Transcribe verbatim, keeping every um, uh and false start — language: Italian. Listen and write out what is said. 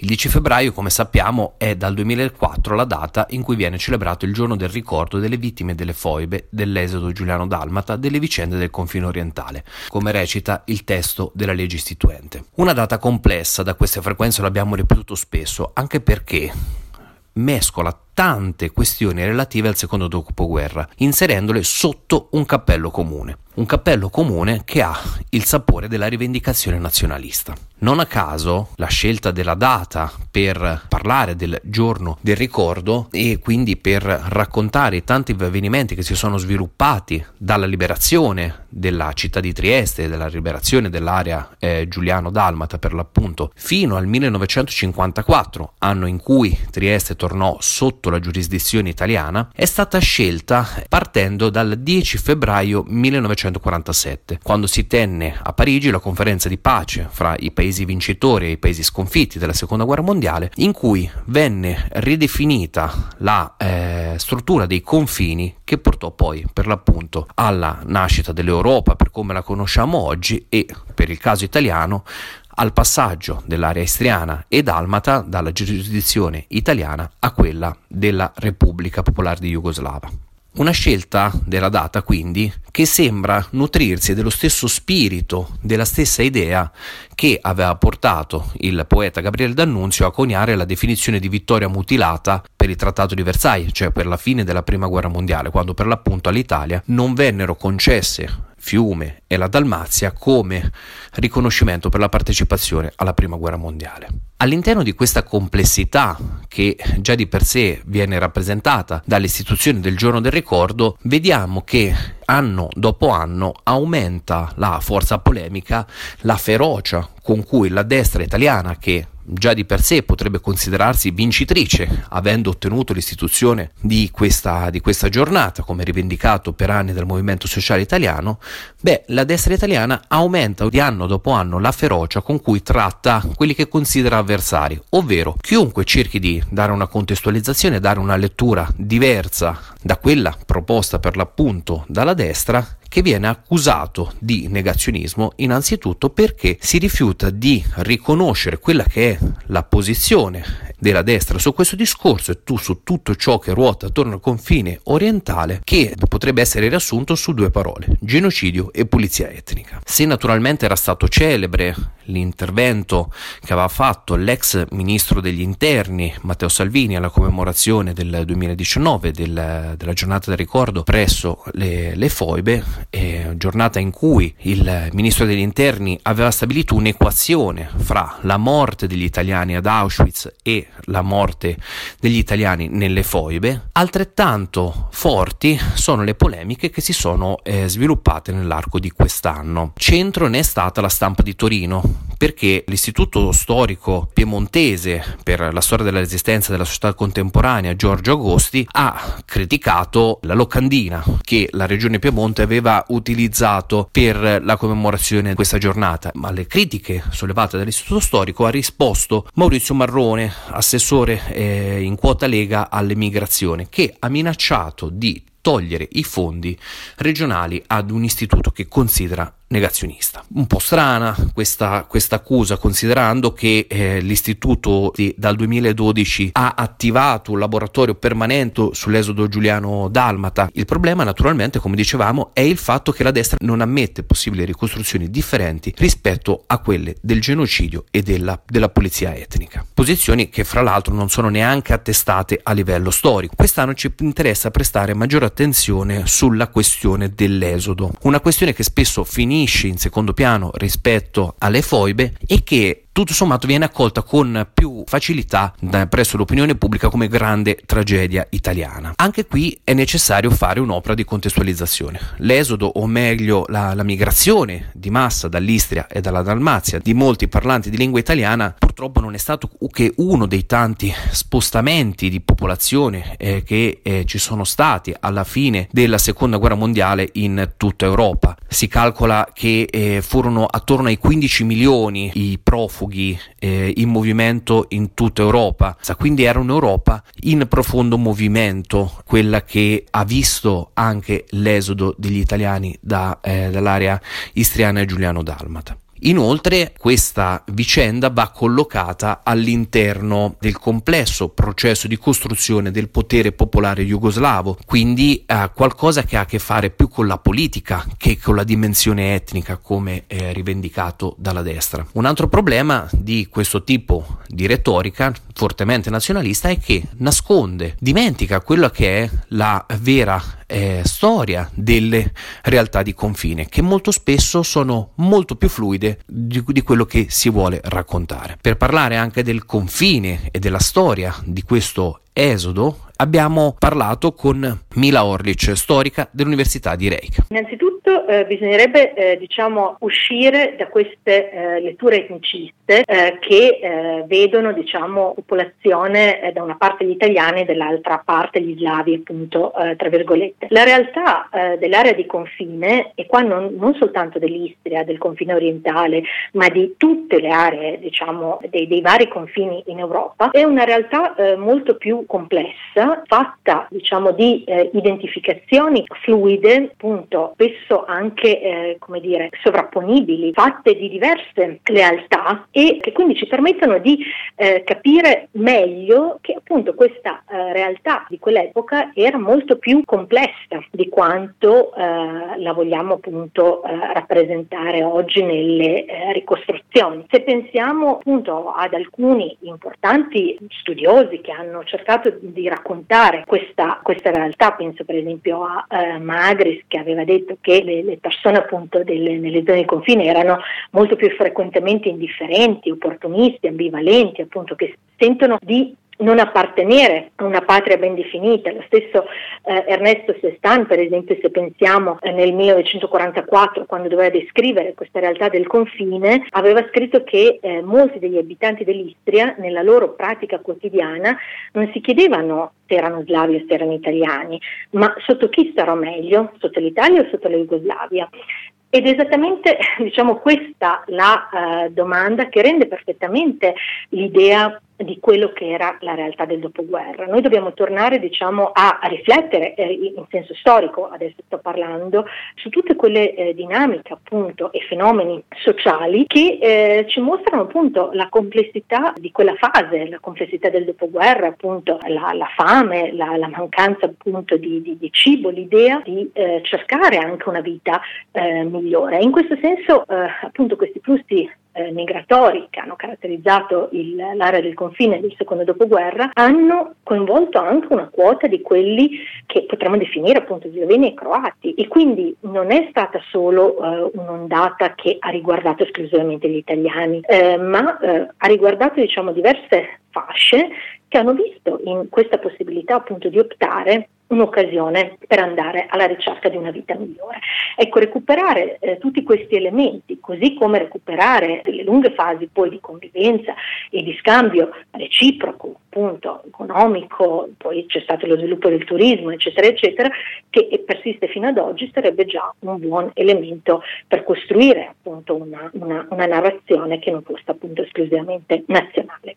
Il dieci febbraio, come sappiamo, è dal duemilaquattro la data in cui viene celebrato il giorno del ricordo delle vittime delle foibe, dell'esodo giuliano-dalmata, delle vicende del confine orientale, come recita il testo della legge istituente. Una data complessa, da queste frequenze l'abbiamo ripetuto spesso, anche perché mescola tante questioni relative al secondo dopoguerra, inserendole sotto un cappello comune. Un cappello comune che ha il sapore della rivendicazione nazionalista. Non a caso la scelta della data per parlare del giorno del ricordo e quindi per raccontare i tanti avvenimenti che si sono sviluppati dalla liberazione della città di Trieste, dalla liberazione dell'area eh, giuliano-dalmata per l'appunto, fino al millenovecentocinquantaquattro, anno in cui Trieste tornò sotto la giurisdizione italiana, è stata scelta partendo dal dieci febbraio millenovecentoquarantasette, quando si tenne a Parigi la conferenza di pace fra i paesi vincitori e i paesi sconfitti della seconda guerra mondiale, in cui venne ridefinita la eh, struttura dei confini che portò poi per l'appunto alla nascita dell'Europa per come la conosciamo oggi e, per il caso italiano, al passaggio dell'area istriana e dalmata dalla giurisdizione italiana a quella della Repubblica Popolare di Jugoslava. Una scelta della data, quindi, che sembra nutrirsi dello stesso spirito, della stessa idea che aveva portato il poeta Gabriele D'Annunzio a coniare la definizione di vittoria mutilata per il Trattato di Versailles, cioè per la fine della Prima Guerra Mondiale, quando per l'appunto all'Italia non vennero concesse Fiume e la Dalmazia come riconoscimento per la partecipazione alla Prima Guerra Mondiale. All'interno di questa complessità, che già di per sé viene rappresentata dall'istituzione del giorno del ricordo, vediamo che anno dopo anno aumenta la forza polemica, la ferocia con cui la destra italiana, che già di per sé potrebbe considerarsi vincitrice, avendo ottenuto l'istituzione di questa, di questa giornata, come rivendicato per anni dal Movimento Sociale Italiano, beh, la destra italiana aumenta di anno dopo anno la ferocia con cui tratta quelli che considera avversari, ovvero chiunque cerchi di dare una contestualizzazione, dare una lettura diversa da quella proposta per l'appunto dalla destra, che viene accusato di negazionismo innanzitutto perché si rifiuta di riconoscere quella che è la posizione della destra su questo discorso e tu su tutto ciò che ruota attorno al confine orientale, che potrebbe essere riassunto su due parole: genocidio e pulizia etnica. Se naturalmente era stato celebre l'intervento che aveva fatto l'ex ministro degli interni Matteo Salvini alla commemorazione del duemiladiciannove del, della giornata del ricordo presso le, le foibe, eh, giornata in cui il ministro degli interni aveva stabilito un'equazione fra la morte degli italiani ad Auschwitz e la morte degli italiani nelle foibe, altrettanto forti sono le polemiche che si sono eh, sviluppate nell'arco di quest'anno. Centro ne è stata la Stampa di Torino, perché l'Istituto Storico Piemontese per la storia della resistenza della società contemporanea Giorgio Agosti ha criticato la locandina che la regione Piemonte aveva utilizzato per la commemorazione di questa giornata, ma alle critiche sollevate dall'Istituto Storico ha risposto Maurizio Marrone, assessore eh, in quota Lega all'emigrazione, che ha minacciato di togliere i fondi regionali ad un istituto che considera negazionista. Un po' strana questa, questa accusa, considerando che eh, l'istituto di, dal duemiladodici ha attivato un laboratorio permanente sull'esodo giuliano-dalmata. Il problema naturalmente, come dicevamo, è il fatto che la destra non ammette possibili ricostruzioni differenti rispetto a quelle del genocidio e della, della pulizia etnica. Posizioni che fra l'altro non sono neanche attestate a livello storico. Quest'anno ci interessa prestare maggiore attenzione sulla questione dell'esodo, una questione che spesso finisce in secondo piano rispetto alle foibe e che tutto sommato viene accolta con più facilità da, presso l'opinione pubblica come grande tragedia italiana. Anche qui è necessario fare un'opera di contestualizzazione. L'esodo, o meglio la, la migrazione di massa dall'Istria e dalla Dalmazia di molti parlanti di lingua italiana, purtroppo non è stato che uno dei tanti spostamenti di popolazione eh, che eh, ci sono stati alla fine della seconda guerra mondiale in tutta Europa. Si calcola che eh, furono attorno ai quindici milioni i profughi eh, in movimento in tutta Europa, quindi era un'Europa in profondo movimento, quella che ha visto anche l'esodo degli italiani da, eh, dall'area istriana e giuliano-dalmata. Inoltre questa vicenda va collocata all'interno del complesso processo di costruzione del potere popolare jugoslavo, quindi eh, qualcosa che ha a che fare più con la politica che con la dimensione etnica, come è rivendicato dalla destra. Un altro problema di questo tipo di retorica fortemente nazionalista è che nasconde, dimentica quella che è la vera eh, storia delle realtà di confine, che molto spesso sono molto più fluide di, di quello che si vuole raccontare. Per parlare anche del confine e della storia di questo esodo abbiamo parlato con Mila Orlic, storica dell'Università di Reykjavik. Innanzitutto eh, bisognerebbe eh, diciamo uscire da queste eh, letture etniciste eh, che eh, vedono diciamo popolazione eh, da una parte gli italiani e dall'altra parte gli slavi, appunto eh, tra virgolette. La realtà eh, dell'area di confine, e qua non, non soltanto dell'Istria, del confine orientale, ma di tutte le aree diciamo dei, dei vari confini in Europa, è una realtà eh, molto più complessa, fatta diciamo di eh, identificazioni fluide, appunto spesso anche eh, come dire sovrapponibili, fatte di diverse realtà, e che quindi ci permettono di eh, capire meglio che appunto questa eh, realtà di quell'epoca era molto più complessa di quanto eh, la vogliamo appunto eh, rappresentare oggi nelle eh, ricostruzioni. Se pensiamo appunto ad alcuni importanti studiosi che hanno cercato di raccontare questa, questa realtà, penso per esempio a eh, Magris, che aveva detto che le, le persone appunto delle, nelle zone di confine erano molto più frequentemente indifferenti, opportunisti, ambivalenti, appunto che sentono di non appartenere a una patria ben definita. Lo stesso eh, Ernesto Sestan, per esempio, se pensiamo eh, nel millenovecentoquarantaquattro, quando doveva descrivere questa realtà del confine, aveva scritto che eh, molti degli abitanti dell'Istria nella loro pratica quotidiana non si chiedevano se erano slavi o se erano italiani, ma sotto chi starò meglio, sotto l'Italia o sotto la Jugoslavia. Ed è esattamente diciamo questa la uh, domanda che rende perfettamente l'idea di quello che era la realtà del dopoguerra. Noi dobbiamo tornare diciamo a, a riflettere eh, in senso storico, adesso sto parlando, su tutte quelle eh, dinamiche appunto e fenomeni sociali che eh, ci mostrano appunto la complessità di quella fase, la complessità del dopoguerra, appunto la, la fame, la, la mancanza appunto di, di, di cibo, l'idea di eh, cercare anche una vita eh, migliore. In questo senso eh, appunto questi flussi Eh, migratori che hanno caratterizzato il, l'area del confine del secondo dopoguerra hanno coinvolto anche una quota di quelli che potremmo definire appunto sloveni e croati, e quindi non è stata solo eh, un'ondata che ha riguardato esclusivamente gli italiani, eh, ma eh, ha riguardato diciamo diverse fasce che hanno visto in questa possibilità appunto di optare un'occasione per andare alla ricerca di una vita migliore. Ecco, recuperare eh, tutti questi elementi, così come recuperare delle lunghe fasi poi di convivenza e di scambio reciproco, appunto economico, poi c'è stato lo sviluppo del turismo, eccetera, eccetera, che persiste fino ad oggi, sarebbe già un buon elemento per costruire appunto una, una, una narrazione che non fosse appunto esclusivamente nazionale.